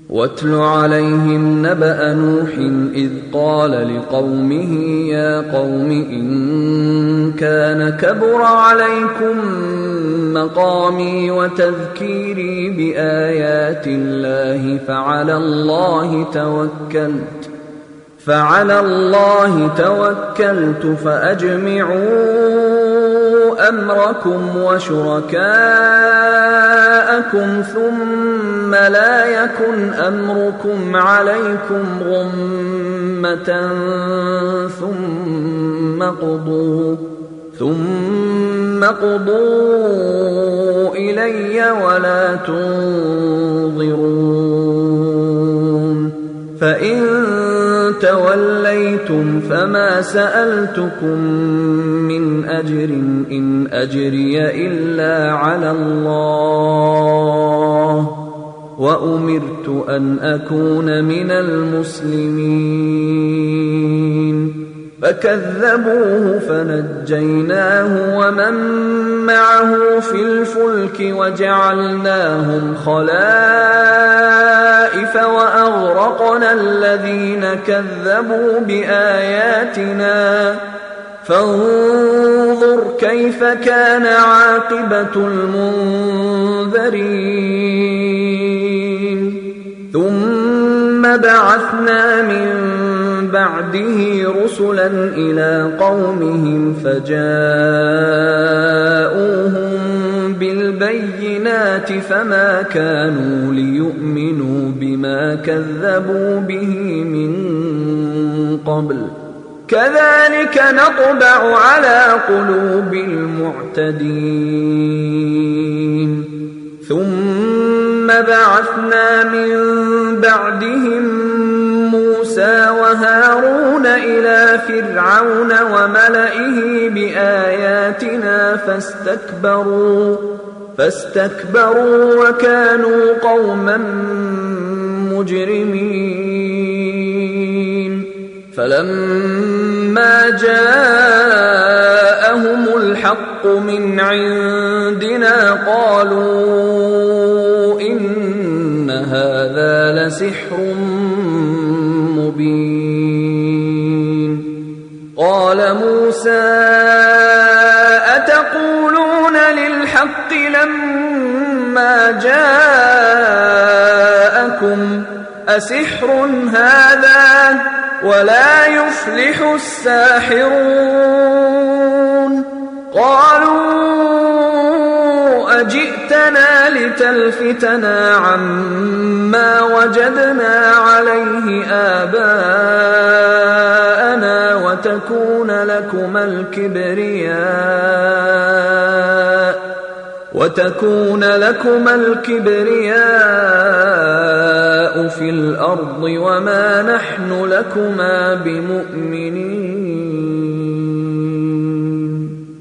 واتل عليهم نبأ نوح إذ قال لقومه يا قوم إن كان كبر عليكم مقامي وتذكيري بآيات الله فعلى الله توكلت فأجمعوا أمركم وشركاءكم ثم لا يكن أمركم عليكم غمة ثم قضوا إلي ولا تنظرون فإن توليتم فما سألتكم من أجر إن أجري إلا على الله وأمرت أن أكون من المسلمين فكذبوه فنجيناه ومن معه في الفلك وجعلناهم خلائف وأغرقنا الذين كذبوا بآياتنا فانظر كيف كان عاقبة المنذرين ثم بعثنا من بعده رسلا إلى قومهم فجاءوهم بالبينات فما كانوا ليؤمنوا بما كذبوا به من قبل كذلك نطبع على قلوب المعتدين ثم بعثنا من بعدهم موسى وهارون إلى فرعون وملئه بآياتنا فاستكبروا وكانوا قوما مجرمين فلما جاءهم الحق من عندنا قالوا إن هذا لسحر مبين قال موسى أتقولون للحق لما جاءكم أسحر هذا ولا يفلح الساحرون قالوا أجئتنا لتلفتنا عما وجدنا عليه آباءنا وتكون لكما الكبرياء في الأرض وما نحن لكما بمؤمنين